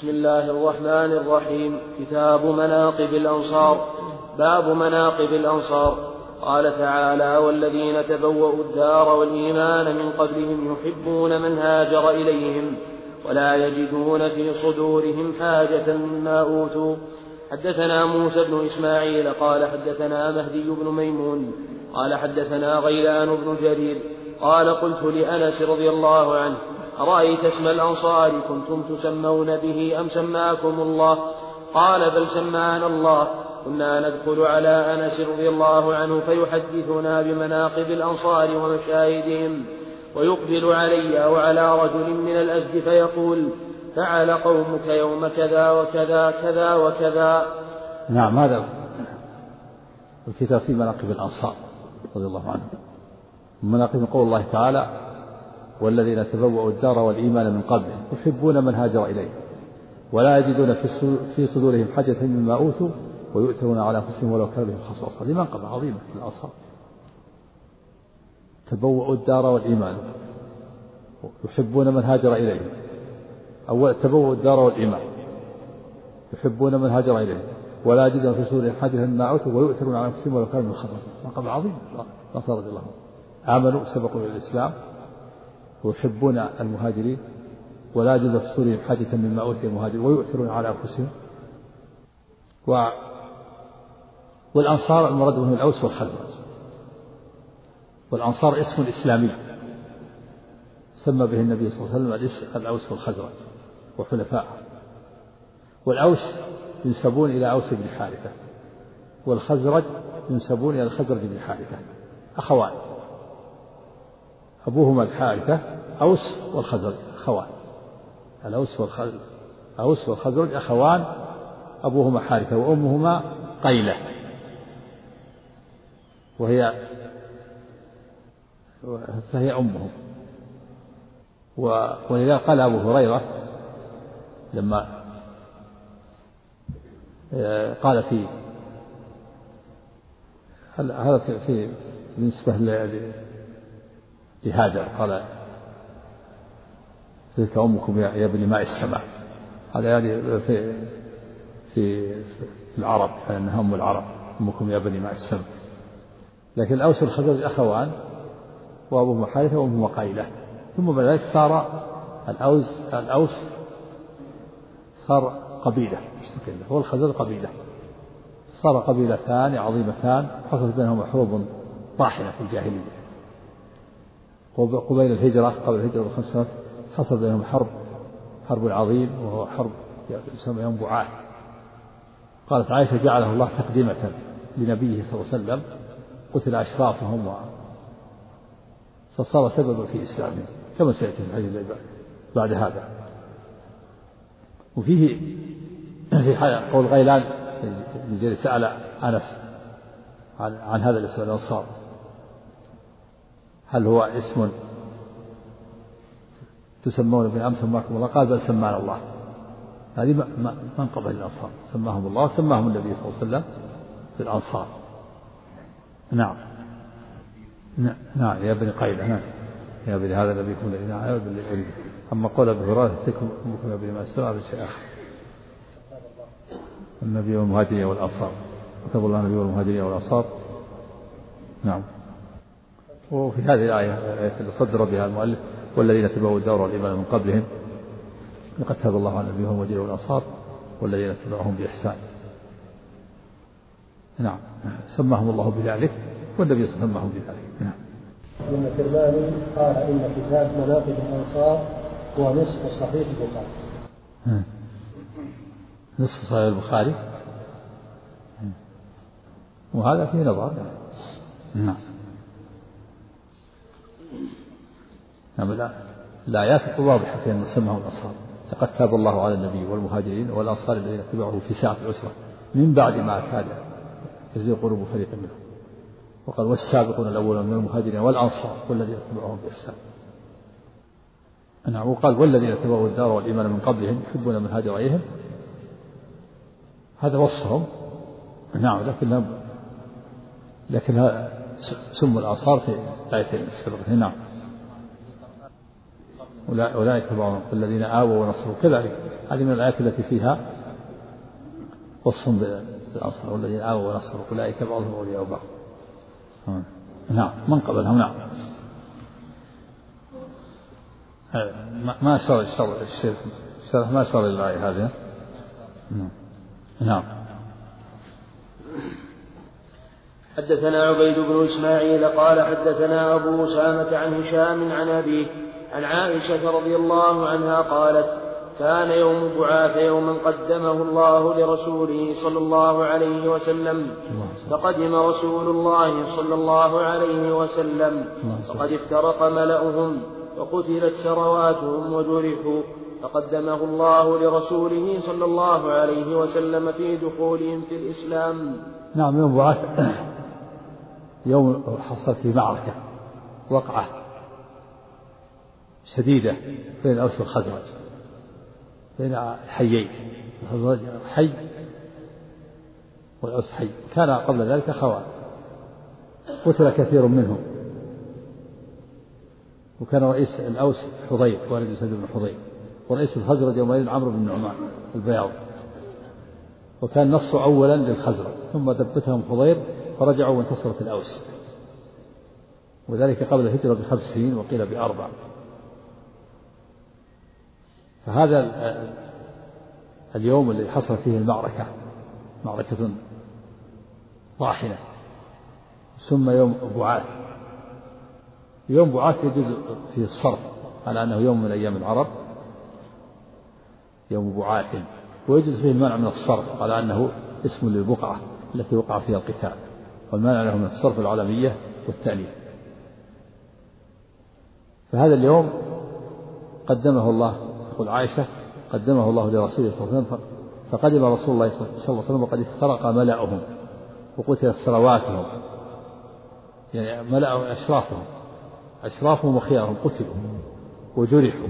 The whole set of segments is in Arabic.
بسم الله الرحمن الرحيم. كتاب مناقب الأنصار. باب مناقب الأنصار. قال تعالى: والذين تبوأوا الدار والإيمان من قبلهم يحبون من هاجر إليهم ولا يجدون في صدورهم حاجة مما أوتوا. حدثنا موسى بن إسماعيل قال حدثنا مهدي بن ميمون قال حدثنا غيلان بن جرير قال: قلت لأنس رضي الله عنه: أرأيت اسم الأنصار كنتم تسمون به أم سماكم الله؟ قال: بل سمانا الله. كنا ندخل على أنس رضي الله عنه فيحدثنا بمناقب الأنصار ومشاهدهم، ويقبل علي وعلى رجل من الأزد فيقول: فعل قومك يوم كذا وكذا كذا وكذا. نعم، هذا الكتاب في مناقب الأنصار رضي الله عنهم. مناقب قول الله تعالى: والذين تبوأوا الدار والإيمان من قبلهم يحبون من هاجر إليه ولا يجدون في صدورهم حاجة مما أوتوا ويؤثرون على أنفسهم ولو كان بهم خصاصة. لمنقبة عظيمة في الأنصار. تبوأوا الدار والإيمان، يحبون من هاجر إليه. أول تبوأوا الدار والإيمان، يحبون من هاجر إليه ولا يجدون في صدورهم حاجة مما أوتوا ويؤثرون على أنفسهم ولو كان بهم خصاصة. منقبة عظيمة. الأنصار رضي الله عنهم آمنوا سبقوا إلى الإسلام ويحبون المهاجرين ولا يجد في صدورهم حاجة مما أوتي المهاجرين ويؤثرون على أنفسهم. والأنصار المراد بهم الأوس والخزرج. والأنصار اسم إسلامي سمى به النبي صلى الله عليه وسلم الأوس والخزرج وحلفاء. والأوس ينسبون إلى أوس بن حارثة، والخزرج ينسبون إلى الخزرج بن حارثة، أخوان، أبوهما الحارثة أوس والخزرج أخوان. الأوس والخزرج أخوان، أبوهما حارثة وأمهما قيلة، فهي أمهم. ولذا قال أبو هريرة لما قال في هذا في بالنسبة لهاجر قال: تلك أمكم يا ابن ماء السماء. هذا يعني في العرب، لأنها أم العرب، أمكم يا بني ماء السماء. لكن الأوس والخزرج أخوان، وأبوهما حارثة وأمهما قيلة. ثم بعد ذلك صار الأوس صار قبيلة مستقلة، والخزرج قبيلة، صار قبيلتان عظيمتان حصلت بينهما حروب طاحنة في الجاهلية. قبيل الهجرة قبل الهجرة ب5 سنوات حصل بينهم حرب عظيم، وهو حرب يسمى يوم بعاث. قالت عائشة: جعله الله تقدمة لنبيه صلى الله عليه وسلم، قتل أشرافهم فصار سببا في إسلامهم، كما سيأتي في الحديث بعد هذا. وفيه في قول غيلان الذي سأل أنس عن هذا الاسم الأنصار، هل هو اسم تسمون به أم سماكم الله؟ قال: بل سمانا الله. هذه منقبة للأنصار، سماهم الله وسماهم النبي صلى الله عليه وسلم في الأنصار. نعم يا بني قيلة. نعم يا بني هذا نبيكم الذي نعم. أما قول أبي هريرة: تلكم أمكم يا بني ماء السماء، هذا شيء آخر. النبي والمهاجرين والأنصار، كتب الله النبي والمهاجرين والأنصار. نعم. وفي هذه الآية التي صدر بها المؤلف: والذين تبوأوا الدار والإيمان من قبلهم لقد تاب الله على النبي والمهاجرين والأنصار والذين اتبعوهم بإحسان. نعم، سماهم الله بذلك والنبي سماهم بذلك. نعم. ابن كرماني قال: إن كتاب مناقب الأنصار هو نصف صحيح البخاري. نصف صحيح البخاري، وهذا فيه نظر. نعم. الآيات واضحة في أن سماهم الأنصار. لقد تاب الله على النبي والمهاجرين والأنصار الذين اتبعوه في ساعة العسرة من بعد ما كاد يزيغ قلوب فريق منهم. وقال: والسابقون الأولون من المهاجرين والأنصار والذين اتبعوهم بإحسان. نعم. وقال: والذين تبوأوا الدار والإيمان من قبلهم يحبون من هاجر إليهم. هذا وصفهم. نعم. لكن سموا الأنصار في الآيتين السابقتين. نعم. أولئك بعضهم الذين آووا ونصروا كذلك. هذه من الآيات التي فيها وصف بالأنصار والذين آووا ونصروا أولئك بعضهم أولياء بعض. نعم من قبلهم. نعم ما شرع الشيخ ما شرع الآية هذه. نعم. حدثنا عبيد بن إسماعيل قال حدثنا أبو أسامة عن هشام عن أبيه عن عائشة رضي الله عنها قالت كان يوم بعاث يوما قدمه الله لرسوله صلى الله عليه وسلم فقدم رسول الله صلى الله عليه وسلم فقد افترق ملأهم وقتلت سرواتهم وجرحوا فقدمه الله لرسوله صلى الله عليه وسلم في دخولهم في الإسلام. نعم يوم بعاث يوم حصلت في معركة وقعة شديدة بين الأوس والخزرج بين الحيين الخزرج حي والأوس حي. كان قبل ذلك خوان قتل كثير منهم وكان رئيس الأوس حضير والد أسد بن حضير ورئيس الخزرج يومئذ عمرو بن نعمان البياض وكان نص أولا للخزرج ثم دبتهم حضير فرجعوا وانتصرت الأوس وذلك قبل الهجرة ب5 سنين وقيل ب4. فهذا اليوم الذي حصل فيه المعركة معركة طاحنة ثم يوم بعاث. يوم بعاث يجوز فيه الصرف على أنه يوم من أيام العرب يوم بعاث ويجوز فيه المنع من الصرف على أنه اسم للبقعة التي وقع فيها القتال والمنع له من الصرف العلمية والتأليف. فهذا اليوم قدمه الله تقول عائشة قدمه الله لرسوله صلى الله عليه وسلم فقدم رسول الله صلى الله عليه وسلم وقد افترق ملأهم وقتلت سرواتهم يعني ملأهم أشرافهم وخيارهم قتلوا وجرحوا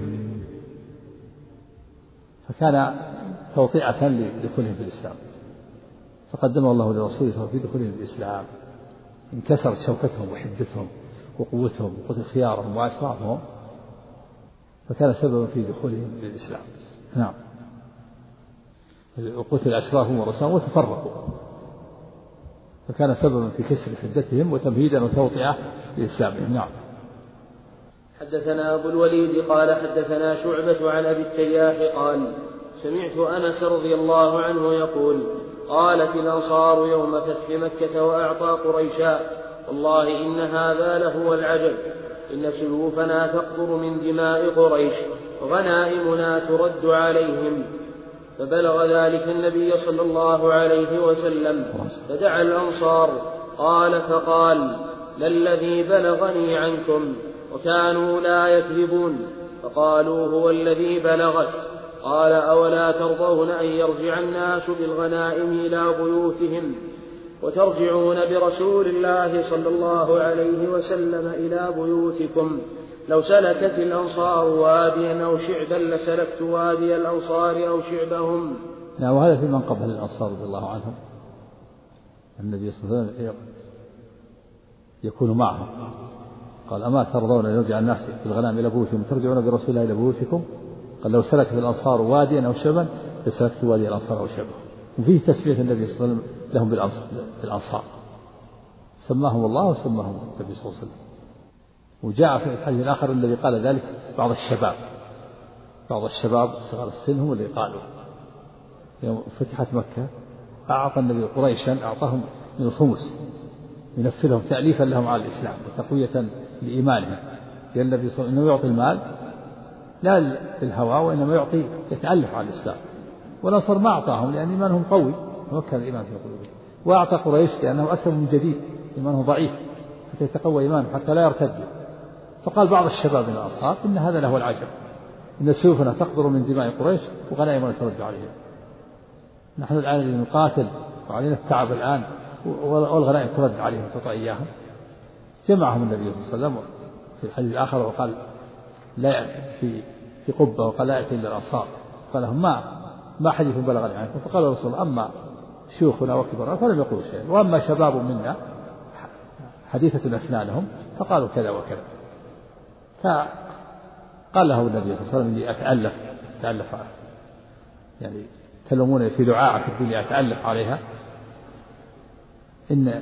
فكان توطئة لدخولهم في الإسلام فقدمه الله لرسوله صلى الله عليه وسلم في دخولهم في الإسلام انكسرت شوكتهم وحدتهم وقوتهم وقتل خيارهم وأشرافهم فكان سببا في دخولهم للإسلام. نعم وقتل أشرافهم ورسولهم وتفرقوا فكان سببا في كسر حدتهم وتمهيدا وتوطئة لإسلامهم. نعم. حدثنا أبو الوليد قال حدثنا شعبة عن أبي التياح قال سمعت أنس رضي الله عنه يقول قالت الأنصار يوم فتح مكة وأعطى قريشا والله إن هذا لهو العجب إن سيوفنا تقطر من دماء قريش وغنائمنا ترد عليهم. فبلغ ذلك النبي صلى الله عليه وسلم فدعا الأنصار قال فقال للذي بلغني عنكم وكانوا لا يكذبون فقالوا هو الذي بلغت. قال أولا ترضون أن يرجع الناس بالغنائم إلى بيوتهم وترجعون برسول الله صلى الله عليه وسلم إلى بيوتكم لو سلكت الأنصار واديا أو شعبا لسلكت وادي الأنصار أو شعبهم. نعم وهذا في من قبل الأنصار رضي الله عنهم النبي صلى الله عليه وسلم يكون معهم قال أما ترضون أن يرجع الناس بالغنائم إلى بيوتهم وترجعون برسول الله إلى بيوتكم قال لو سلكت الأنصار واديا أو شعبا لسلكت وادي الأنصار أو شعبهم. وفيه تسمية النبي صلى الله عليه وسلم لهم بالأنصار سماهم الله وسماهم النبي صلى الله عليه وسلم. وجاء في الحديث الآخر الذي قال ذلك بعض الشباب صغار السن هم اللي قالوا يوم فتحت مكة أعطى النبي قريشا أعطاهم من الخمس ينفذهم تأليفا لهم على الإسلام وتقوية لإيمانهم لأن النبي صلى الله عليه وسلم يعطي المال لا للهوى وإنما يعطي يتألف على الإسلام والأنصار ما أعطاهم لأن إيمانهم قوي ومكن الإيمان في قلوبهم وأعطى قريش لأنه أسلم من جديد إيمانه ضعيف حتى يتقوى إيمانه حتى لا يرتد. فقال بعض الشباب من الأنصار إن هذا له العجب إن سيوفنا تقدر من دماء قريش وغنائمنا ترد عليهم. نحن الآن نقاتل وعلينا التعب الآن والغنائم ترد عليهم تعطى إياهم. جمعهم النبي صلى الله عليه وسلم في الحديث الآخر وقال لا في قبة وقال لا يأتي إلا الأنصار قال لهم ما حديث بلغني عنكم فقال رسول الله أما شيوخنا وكبرنا فلم يقولوا شيئا وأما شباب منا حديثة أسنانهم فقالوا كذا وكذا. قال له النبي صلى الله عليه وسلم إني أتألف يعني تلومون في دعاء في الدنيا أتألف عليها، إن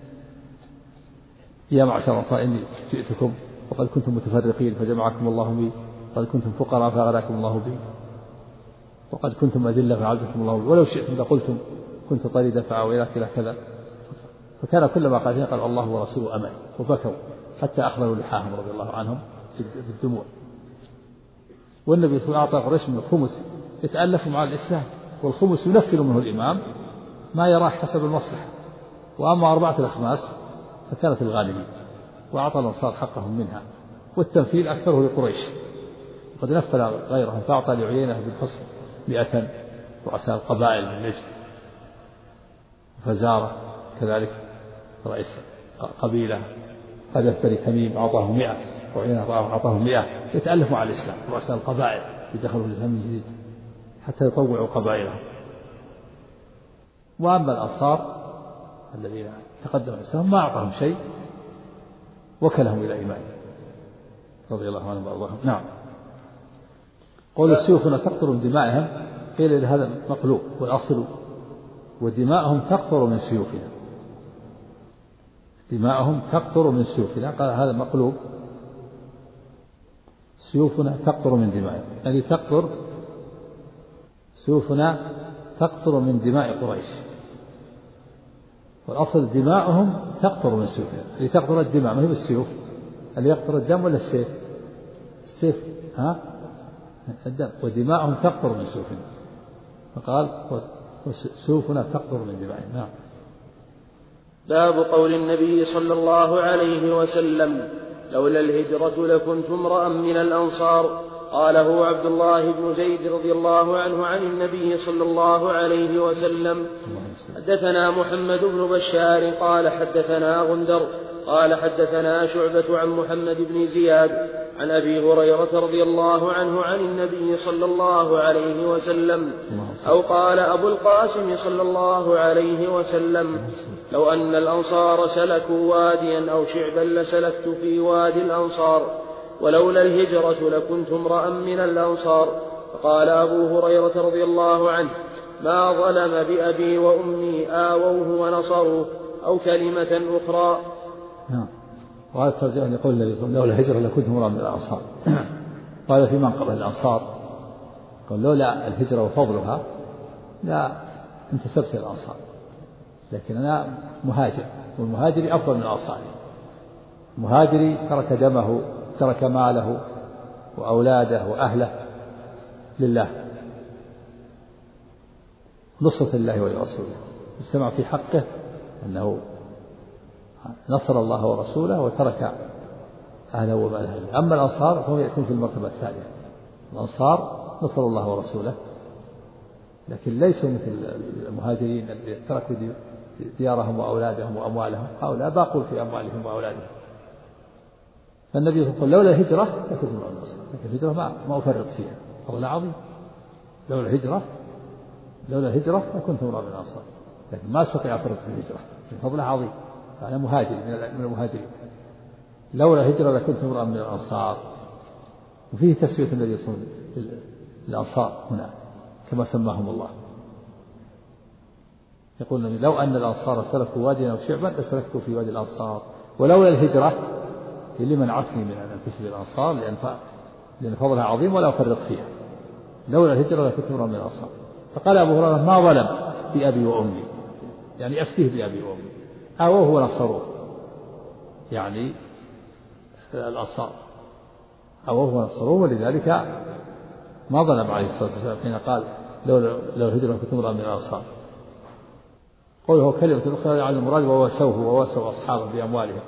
يا معشر الأنصار إني جئتكم وقد كنتم متفرقين فجمعكم الله بي، وقد كنتم فقراء فأغناكم الله بي، وقد كنتم أذلة فأعزكم الله بي، ولو شئتم لقلتم كنت طريدا فآويناك إلى كذا. فكان كلما قال الله ورسوله أمل، وبكوا حتى أخذوا لحاهم رضي الله عنهم بالدموع. والنبي صلى الله عليه وسلم أعطى قريش من الخمس يتألف مع الإسلام، والخمس ينفر منه الإمام ما يراه حسب المصلحة، وأما 4 الأخماس فكانت الغالبين، وأعطى الأنصار حقهم منها، والتنفيل أكثره لقريش، وقد نفل غيرهم فأعطى لعيينة بالحصن 100 رؤساء القبائل من نجد، فزارة كذلك رئيس قبيلة قد بني تميم أعطاهم 100، وعيينة أعطاهم 100 يتألفوا على الإسلام رؤساء القبائل يدخلوا في الإسلام من جديد حتى يطوعوا قبائلهم. وأما الأنصار الذين تقدموا الإسلام ما أعطاهم شيء، وكلهم إلى إيمانهم رضي الله عنهم وأرضاهم. نعم. قول السيوفنا تقطر من دمائهم، قيل هذا مقلوب، والأصل ودماءهم تقطر من سيوفنا، دماءهم تقطر من سيوفنا، قال هذا مقلوب، سيوفنا تقطر من دمائهم، يعني تقطر سيوفنا تقطر من دماء قريش، والأصل دماؤهم تقطر من سيوفنا، اللي تقطر الدماء ما هي بالسيوف، اللي يقطر الدم ولا السيف؟ السيف الدم، ودماؤهم تقطر من سيوفنا، فقال سيوفنا تقطر من دمائهم. نعم. باب قول النبي صلى الله عليه وسلم لولا الهجرة لكنت امرأ من الأنصار، قاله عبد الله بن زيد رضي الله عنه عن النبي صلى الله عليه وسلم. حدثنا محمد بن بشار قال حدثنا غندر قال حدثنا شعبة عن محمد بن زياد عن أبي هريرة رضي الله عنه عن النبي صلى الله عليه وسلم، أو قال أبو القاسم صلى الله عليه وسلم لو أن الأنصار سلكوا واديا أو شعبا لسلكت في وادي الأنصار، ولولا الهجرة لكنت امرأ من الأنصار. فقال أبو هريرة رضي الله عنه ما ظلم بأبي وأمي آووه ونصروه، أو كلمة أخرى. وهذا ترجع لقول النبي صلى الله عليه وسلم لولا الهجرة لكنت امرأ من الأنصار. قال في منقبة الأنصار قال لولا الهجرة وفضلها لا انتسبت إلى الأنصار، لكن أنا مهاجر، والمهاجر أفضل من الأنصار. المهاجري ترك دمه ترك ماله وأولاده وأهله لله نصرة الله ولرسوله، استمع في حقه أنه نصر الله ورسوله وترك أهله وماله. أما الأنصار فهم يأتون في المرتبة الثانية، الأنصار نصروا الله ورسوله لكن ليسوا مثل المهاجرين الذين تركوا ديارهم وأولادهم وأموالهم، هؤلاء باقوا في أموالهم وأولادهم. فالنبي يقول لولا الهجرة لكنت امرأ من الأنصار، لكن الهجرة ما أفرط فيها، فضل عظيم. لولا الهجرة لكنت امرأ من الأنصار، لكن ما استطيع أفرط في الهجرة، فضلها عظيم، فأنا مهاجر من المهاجرين. لولا الهجرة لكنت امرأ من الأنصار. وفيه تسوية النبي صلى الله عليه وسلم الأنصار هنا كما سماهم الله. يقول النبي لو أن الأنصار سلكوا واديا أو شعبا لسلكت في وادي الأنصار، ولولا الهجرة اللي منعتني من أن أنتسب إلى الأنصار لأن فضلها عظيم ولا أفرط فيها. لولا الهجرة لكنت امرأ من الأنصار. فقال أبو هريرة ما ظلم بأبي وأمي، يعني أفتيه بأبي وأمي، آووه ونصروه، يعني الأنصار آووه ونصروه، ولذلك ما ظلم عليه الصلاة والسلام حين قال لو الهجرة كنت امرأ من الأنصار. قوله كلمة أخرى على المراد وواسوه وواسوا أصحابه بأموالهم.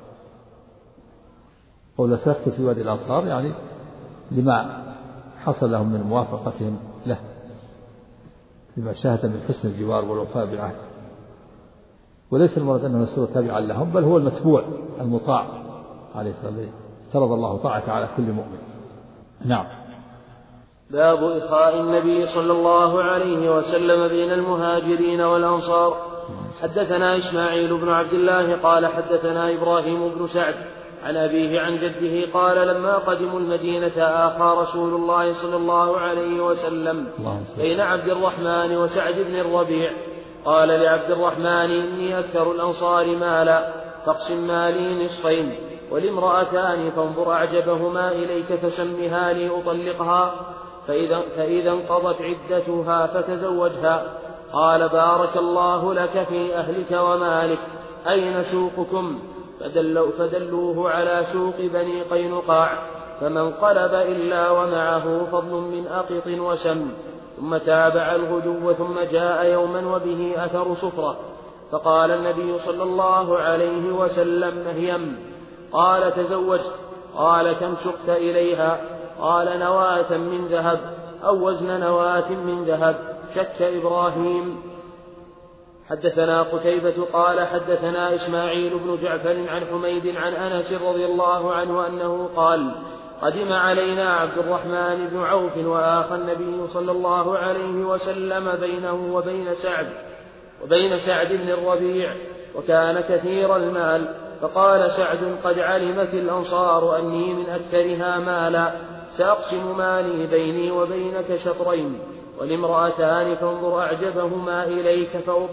قول سلكت في وادي الأنصار يعني لما حصل لهم من موافقتهم له، لما شاهد من حسن الجوار والوفاء بالعهد. وليس المراد أنه رسول تابعا لهم، بل هو المتبوع المطاع عليه الصلاة والسلام، فرض الله طاعته على كل مؤمن. نعم. باب إخاء النبي صلى الله عليه وسلم بين المهاجرين والأنصار. حدثنا إسماعيل بن عبد الله قال حدثنا إبراهيم بن سعد عن أبيه عن جده قال لما قدموا المدينة آخى رسول الله صلى الله عليه وسلم بين عبد الرحمن وسعد بن الربيع، قال لعبد الرحمن إني أكثر الأنصار مالا فاقسم مالي نصفين، ولامرأتان فانظر أعجبهما إليك فسمها لي أطلقها، فإذا انقضت عدتها فتزوجها. قال بارك الله لك في أهلك ومالك، أين سوقكم؟ فدلوه على سوق بني قينقاع، فما انقلب إلا ومعه فضل من أقط وسم، ثم تابع الغدو ثم جاء يوما وبه أثر صفرة، فقال النبي صلى الله عليه وسلم مهيم، قال تزوجت، قال كم سقت إليها؟ قال نواة من ذهب أو وزن نواة من ذهب. شك إبراهيم. حدثنا قتيبة قال حدثنا إسماعيل بن جعفر عن حميد عن أنس رضي الله عنه أنه قال قدم علينا عبد الرحمن بن عوف وآخى النبي صلى الله عليه وسلم بينه وبين سعد بن الربيع، وكان كثير المال، فقال سعد قد علمت الأنصار أني من أكثرها مالا، سأقسم مالي بيني وبينك شطرين، ولامرأتان فانظر أعجبهما إليك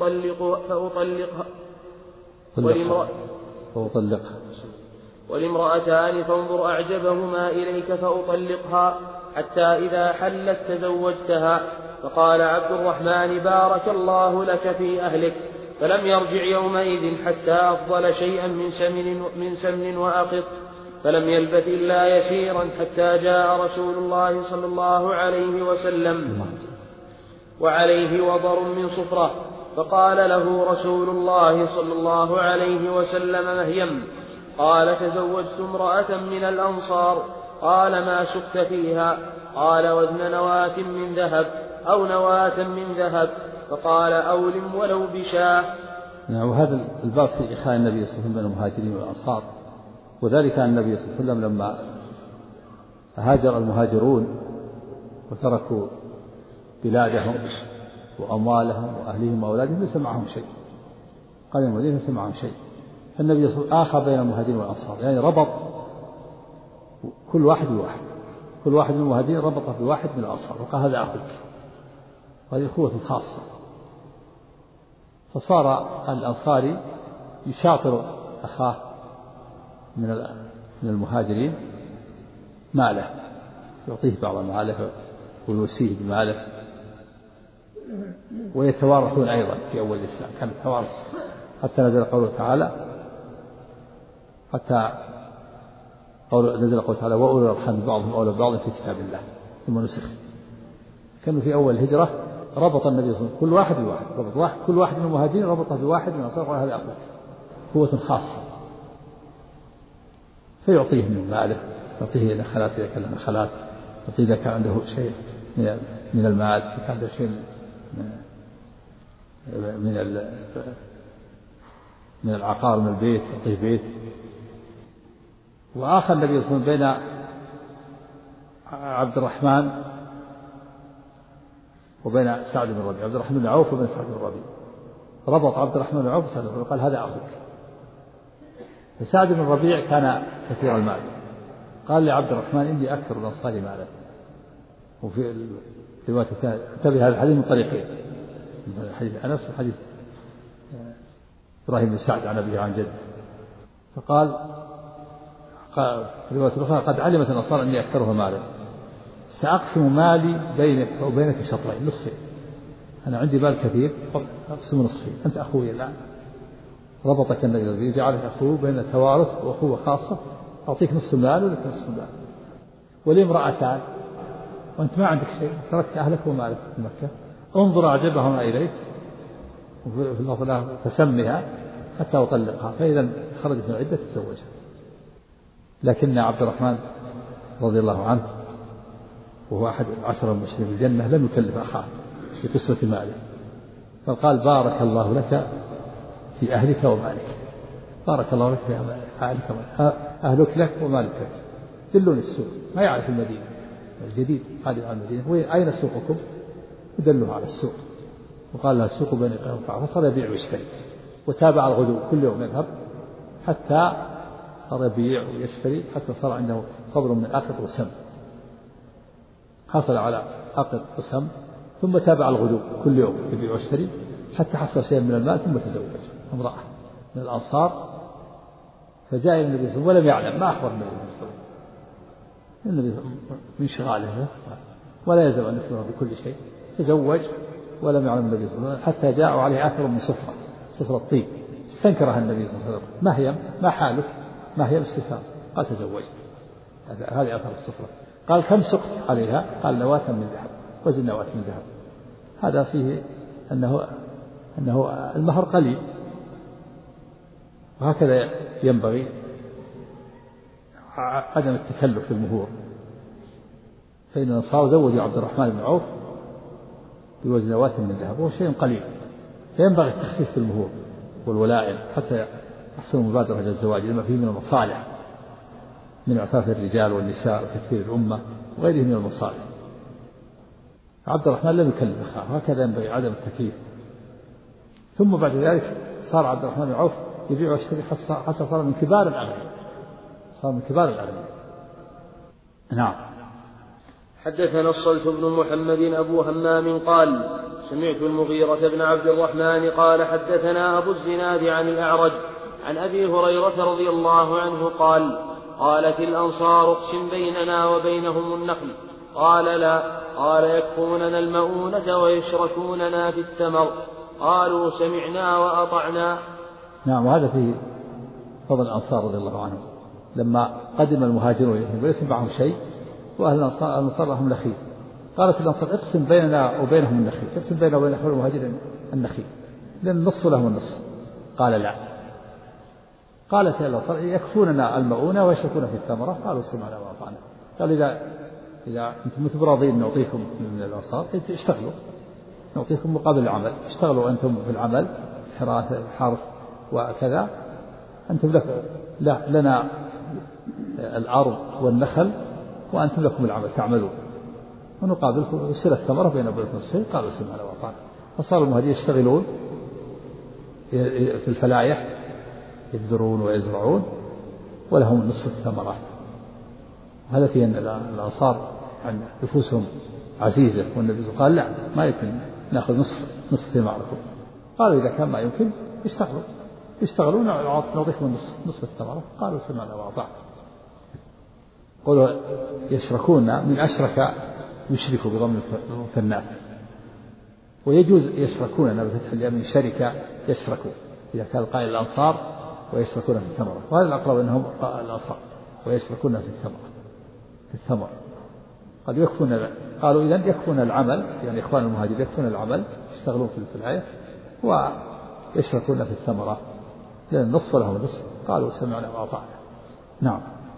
ولامرأتان فانظر أعجبهما إليك فأطلقها حتى إذا حلت تزوجتها. فقال عبد الرحمن بارك الله لك في أهلك، فلم يرجع يومئذ حتى أفضل شيئا من سمن وأقط، فلم يلبث إلا يسيرا حتى جاء رسول الله صلى الله عليه وسلم وعليه وضر من صفرة، فقال له رسول الله صلى الله عليه وسلم مهيم، قال تزوجت امرأة من الأنصار، قال ما سقت فيها؟ قال وزن نواة من ذهب أو نواة من ذهب، فقال أولم ولو بشاه. وهذا الباب في إخاء النبي صلى الله عليه وسلم بين المهاجرين والأنصار، وذلك أن النبي صلى الله عليه وسلم لما هاجر المهاجرون وتركوا بلادهم وأموالهم وأهلهم وأولادهم ليس معهم شيء، قال المدينة ليس معهم شيء، فالنبي صلى الله عليه وسلم آخى بين المهاجرين والأنصار، يعني ربط كل واحد بواحد، كل واحد من المهاجرين ربط بواحد من الأنصار، وقال هذا أخوك، وهذه أخوة خاصة. فصار الأنصاري يشاطر أخاه من المهاجرين ماله، يعطيه بعض ماله ويوصيه بماله، ويتوارثون أيضا في أول الإسلام، كان التوارث حتى نزل قوله تعالى وأولو الأرحام بعضهم أولى ببعض في كتاب الله، ثم نسخ. كانوا في أول الهجرة ربط النبي صلى الله عليه وسلم كل واحد بواحد، كل واحد من المهاجرين ربطه بواحد من الأنصار، قال هذا أخوك، قوة خاصة، فيعطيه من ماله، يعطيه إلى خالات إذا كان خالات، يعطيه إذا كان عنده شيء من المال، إذا كان عنده شيء من العقار من البيت يعطيه بيت. وآخى النبي صلى الله عليه وسلم بين عبد الرحمن وبين سعد بن الربيع، عبد الرحمن بن عوف وبين سعد بن الربيع، ربط عبد الرحمن بن عوف وسعد بن الربيع، قال هذا أخوك. فسعد بن الربيع كان كثير المال، قال لعبد الرحمن إني أكثر الأنصار مالا. وفي رواية انتبه هذا الحديث من طريقين، حديث أنس وحديث إبراهيم بن سعد عن أبيه عن جده. فقال في رواية أخرى قد علمت الأنصار أني أكثرها مالا، سأقسم مالي بينك وبينك شطرين، نصفين، أنا عندي مال كثير أقسم نصفين، أنت أخوي الآن، ربطك النبي جعلك أخوه بين توارث وأخوة خاصة، أعطيك نصف المال ولك نصف المال. ولي امرأتان وأنت ما عندك شيء، تركت أهلك ومالك في مكة، انظر أعجبهما إليك وفي اللفظ فسمها حتى أطلقها، فإذا خرجت من عدة تزوجها. لكن عبد الرحمن رضي الله عنه وهو أحد 10 المبشرين بالجنة لم يكلف أخاه بقسمة ماله، فقال بارك الله لك في أهلك ومالك، بارك الله لك في أهلك ومالك، أهلك لك ومالك لك. دلوني السوق، ما يعرف المدينة الجديد قادم على المدينة، أين سوقكم؟ ودلوه على السوق، وقال له السوق بين قينقاع، فصار يبيع ويشتري، وتابع الغدو كل يوم يذهب حتى صار يبيع ويشتري حتى صار عنده فضل من أقط وسم، حصل على أقط وسم ثم تابع الغدو كل يوم يبيع ويشتري حتى حصل شيء من المال ثم تزوج امرأة من الأنصار. فجاء النبي صلى الله عليه وسلم ولم يعلم، ما أخبر النبي صلى الله عليه وسلم، النبي من شغاله ولا يلزم أن يخبره بكل شيء. تزوج ولم يعلم النبي صلى الله عليه وسلم حتى جاءوا عليه آثر من صفرة الطيب، استنكرها النبي صلى الله عليه وسلم، ما هي ما حالك ما هي الاستفهام؟ قال تزوجت، هذه آثار الصفرة. قال كم سقت عليها؟ قال نواة من ذهب، وزن نواة من ذهب. هذا فيه أنه المهر قليل، وهكذا ينبغي عدم التكلف في المهور. فإن الأنصار زوجوا عبد الرحمن بن عوف بوزن نواة من ذهب وهو شيء قليل، فينبغي التخفيف في المهور والولائم حتى يحصل المبادرة إلى الزواج لما فيه من المصالح من عفاف الرجال والنساء وتكثير الأمة وغيره من المصالح. عبد الرحمن لم يكلف أخاه، وهكذا ينبغي عدم التكليف. ثم بعد ذلك صار عبد الرحمن بن عوف يبيع ويشتري حتى صار من كبار الأغنياء، صار من كبار الأغنياء. نعم. حدثنا الصلت بن محمد أبو همام قال سمعت المغيرة بن عبد الرحمن قال حدثنا أبو الزناد عن الأعرج عن أبي هريرة رضي الله عنه قال قالت الأنصار اقسم بيننا وبينهم النخل قال لا، قال يكفوننا المؤونة ويشركوننا في الثمر، قالوا سمعنا وأطعنا. نعم. وهذا فيه فضل الأنصار رضي الله عنهم لما قدم المهاجرون وليس معهم شيء وأهل الأنصار لهم نخيل، قالت الأنصار اقسم بيننا وبينهم النخيل، اقسم بيننا وبين المهاجرين النخيل لأن النصف لهم النصف. قال لا، قالت الأنصار يكفوننا المؤونة ويشركون في الثمرة، قالوا سمعنا وأطعنا. قال إذا أنتم براضين نعطيكم من الأنصار اشتغلوا، نعطيكم مقابل العمل، اشتغلوا أنتم في العمل الحرث وكذا، أنتم لنا الأرض والنخل وأنتم لكم العمل تعملون، ونقابلكم يصير الثمرة بين وبينكم الشيء. قالوا سمعنا وأطعنا. فصار المهاجرين يشتغلون في الفلايح يبذرون ويزرعون ولهم نصف الثمرة. هذا فيه أن الأنصار عن نفوسهم عزيزة، والنبي قال لا ما يمكن نأخذ نصف ثماركم. قالوا إذا كان ما يمكن يشتغلون نعطيكم نصف الثمرة. قالوا سمعنا وأطعنا. قولوا يشركون من أشرك يشركوا بضم المثنات، ويجوز يشركون بفتح الياء من شركة يشركوا إذا كان قائل الأنصار ويشركون في الثمرة، وهذا الأقرب أنهم الأنصار ويشركون في الثمر. قد يكفون، قالوا إذن يكفون العمل، يعني إخوان المهاجرين يكفون العمل يشتغلون في الآية ويشركون في الثمرة لأن النصف لهم النصف. قالوا سمعنا وأطعنا. نعم.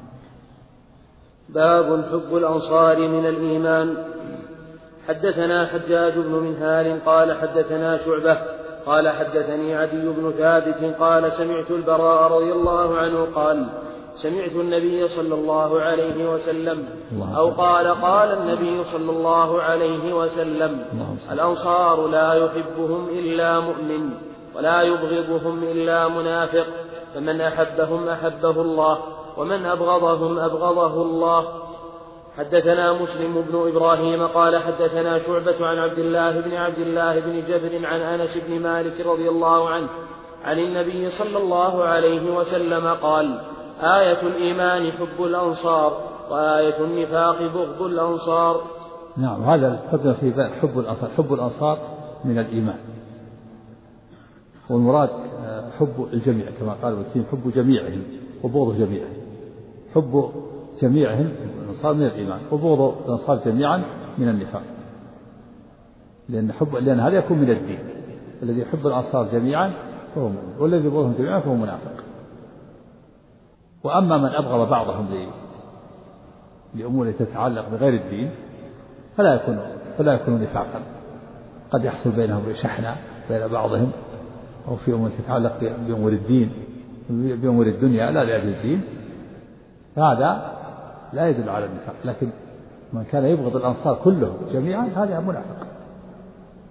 باب حب الأنصار من الإيمان. حدثنا حجاج بن منهال قال حدثنا شعبة قال حدثني عدي بن ثابت قال سمعت البراء رضي الله عنه قال سمعت النبي صلى الله عليه وسلم أو قال النبي صلى الله عليه وسلم الأنصار لا يحبهم إلا مؤمن ولا يبغضهم إلا منافق، فمن أحبهم أحبه الله ومن أبغضهم أبغضه الله. حدثنا مسلم بن إبراهيم قال حدثنا شعبة عن عبد الله بن جبر عن أنس بن مالك رضي الله عنه عن النبي صلى الله عليه وسلم قال آية الإيمان حب الأنصار وآية النفاق بغض الأنصار. نعم. هذا قدم في حب الأنصار من الإيمان، والمراد حب الجميع كما قال ابن حب جميعهم وبغض جميعهم. حب جميعهم الأنصار من الإيمان، وبغض الأنصار جميعا من النفاق، لأن هذا يكون من الدين. الذي يحب الأنصار جميعا فهو مؤمن، والذي يبغضهم جميعا فهو منافق. وأما من أبغض بعضهم لأمور تتعلق بغير الدين فلا يكون نفاقا، قد يحصل بينهم شحنة بين بعضهم أو في أمور تتعلق بأمور الدين بأمور الدنيا لا لأجل الدين، هذا لا يدل على النفاق. لكن من كان يبغض الأنصار كلهم جميعا هذا منافق،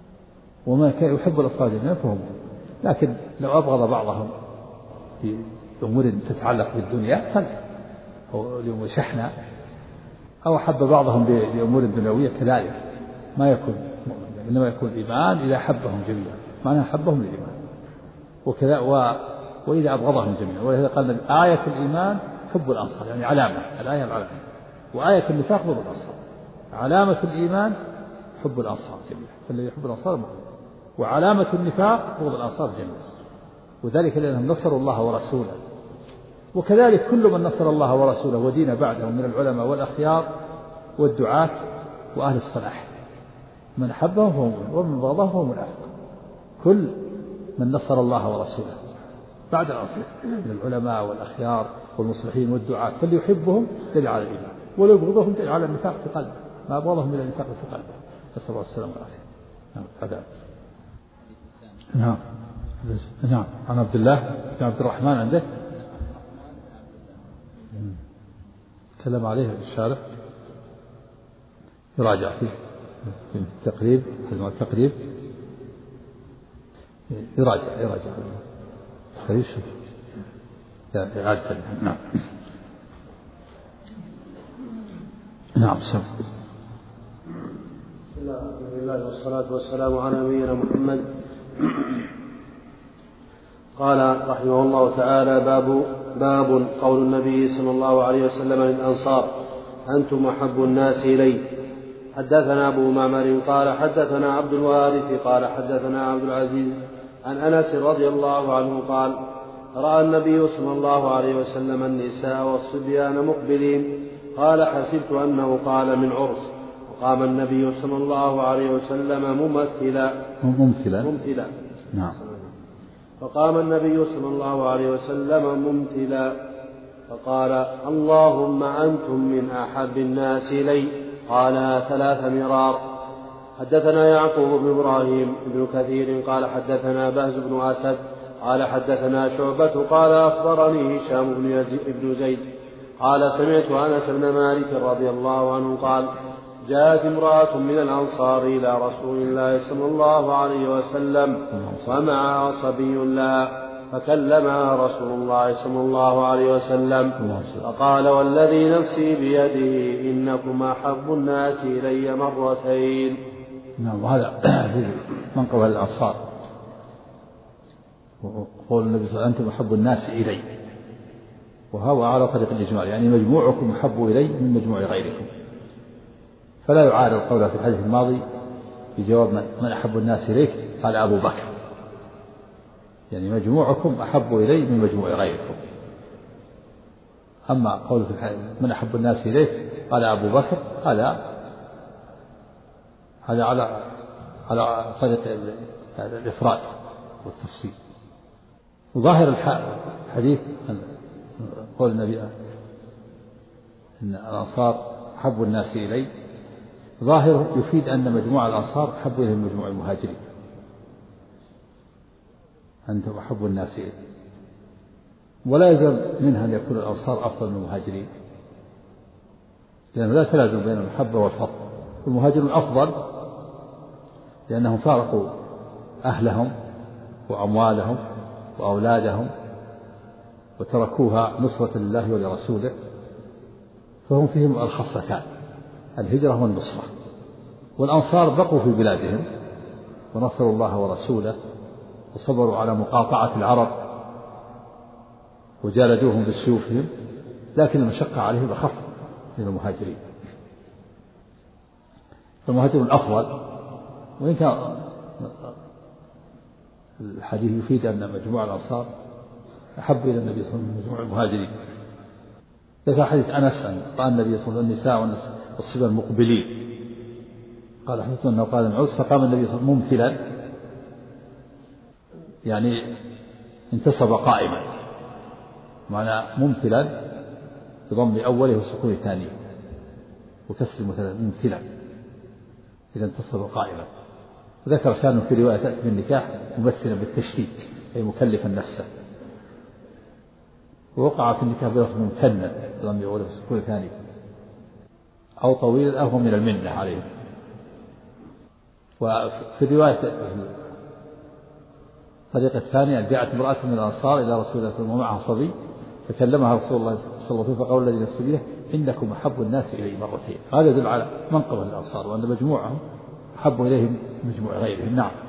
ومن كان يحب الأنصار جميعا فهو مؤمن. لكن لو أبغض بعضهم أمور تتعلق بالدنيا أو لأمور شحنة، أو أحب بعضهم بأمور دنيوية كذلك ما يكون مؤمن، إنما يكون إيمان إذا أحبهم جميعا، معناها أحبهم للإيمان، وكذا وإذا أبغضهم جميعا. ولهذا قال آية الإيمان حب الأنصار، يعني علامة، الآية العلامة. وآية النفاق بغض الأنصار. علامة الإيمان حب الأنصار جميعا، فالذي يحب الأنصار مؤمن، وعلامة النفاق بغض الأنصار جميعا، وذلك لأنهم نصروا الله ورسوله. وكذلك كل من نصر الله ورسوله ودين بعده من العلماء والأخيار والدعاة وأهل الصلاح، من أحبهم فهو مؤمن ومن بغضهم فهو منافق. كل من نصر الله ورسوله بعد الأصل من العلماء والأخيار والمصلحين والدعاة فليحبهم دليل على الإيمان، ولو يبغضهم دليل على النفاق في قلبه، ما أبغضهم من النفاق في قلبه، نسأل الله السلامة والعافية. هذا نعم. عن عبد الله بن عبد الرحمن عندك تكلم عليه الشارح، يراجع فيه في التقريب، التقريب يراجع فيشوف إعادة. نعم. بسم الله الحمد لله والصلاة والسلام على نبينا محمد. قال رحمه الله تعالى: باب قول النبي صلى الله عليه وسلم للأنصار: أنتم أحب الناس إلي. حدثنا أبو معمر قال حدثنا عبد الوارث قال حدثنا عبد العزيز عن أنس رضي الله عنه قال: رأى النبي صلى الله عليه وسلم النساء والصبيان مقبلين، قال: حسبت أنه قال من عرس. وقام النبي صلى الله عليه وسلم ممثلا. نعم. فقام النبي صلى الله عليه وسلم ممثلا فقال: اللهم أنتم من أحب الناس إلي. قال 3 مرار. حدثنا يعقوب بن إبراهيم بن كثير قال حدثنا بهز بن أسد قال حدثنا شعبة قال أخبرني هشام بن زيد قال: سمعت أنس بن مالك رضي الله عنه قال: جاءت امرأة من الأنصار إلى رسول الله صلى الله عليه وسلم ومعها صبي لها، فكلمها رسول الله صلى الله عليه وسلم فقال: والذي نفسي بيده إنكم أحب الناس إلي مرتين. نعم. وهذا من قبل الأنصار، وقول النبي صلى الله عليه وسلم: أنتم أحب الناس إلي، وهو على طريق الإجمال، يعني مجموعكم أحب إلي من مجموع غيركم، فلا يعارض قوله في الحديث الماضي بجواب من أحب الناس إليك قال أبو بكر، يعني مجموعكم أحب إلي من مجموع غيركم. أما قوله في الحديث من أحب الناس إليك قال أبو بكر، هذا على طريق الإفراد والتفصيل. وظاهر الحديث قول النبي إن الأنصار أحب الناس إلي، ظاهر يفيد أن مجموع الأنصار أحب إلى مجموع المهاجرين. أنتم أحب الناس إلي، ولا يلزم منها أن يكون الأنصار أفضل من المهاجرين، لأنه لا تلازم بين المحبة والفضل. المهاجرون أفضل لأنهم فارقوا أهلهم وأموالهم وأولادهم وتركوها نصرة لله ولرسوله، فهم فيهم الخصتان: الهجرة والنصرة. والأنصار بقوا في بلادهم ونصروا الله ورسوله وصبروا على مقاطعة العرب وجالدوهم بسيوفهم، لكن المشقة عليهم أخف من المهاجرين. فالمهاجرون أفضل، وإن كان الحديث يفيد أن مجموع الأنصار أحب إلى النبي صلى الله عليه وسلم من مجموع المهاجرين. في حديث أنس رأى النبي صلى الله عليه وسلم النساء والصبيان مقبلين، قال: حسبت أنه قال من عرس. فقام النبي صلى الله عليه وسلم ممثلا، يعني انتصب قائما، معنى ممثلا بضم أوله وسكون ثانيه وكسر ممثلا إذا انتصب قائما. وذكر شأنه في رواية تأتي في النكاح ممثلا بالتشديد أي مكلفا نفسه، ووقع في النكاح بلفظ ممتنا بضم أوله وسكون ثانيه أو طويلا أو من المنة عليه. وفي رواية الطريقة الثانية أن جاءت امرأة من الأنصار إلى رسول الله صلى الله عليه وسلم ومعها صبي، فكلمها رسول الله صلى الله عليه وسلم فقال الذي نفسي بيده إنكم أحب الناس إلي مرتين. هذا يدل على منقبة الأنصار وأن مجموعهم أحب إليهم مجموع غيرهم. نعم.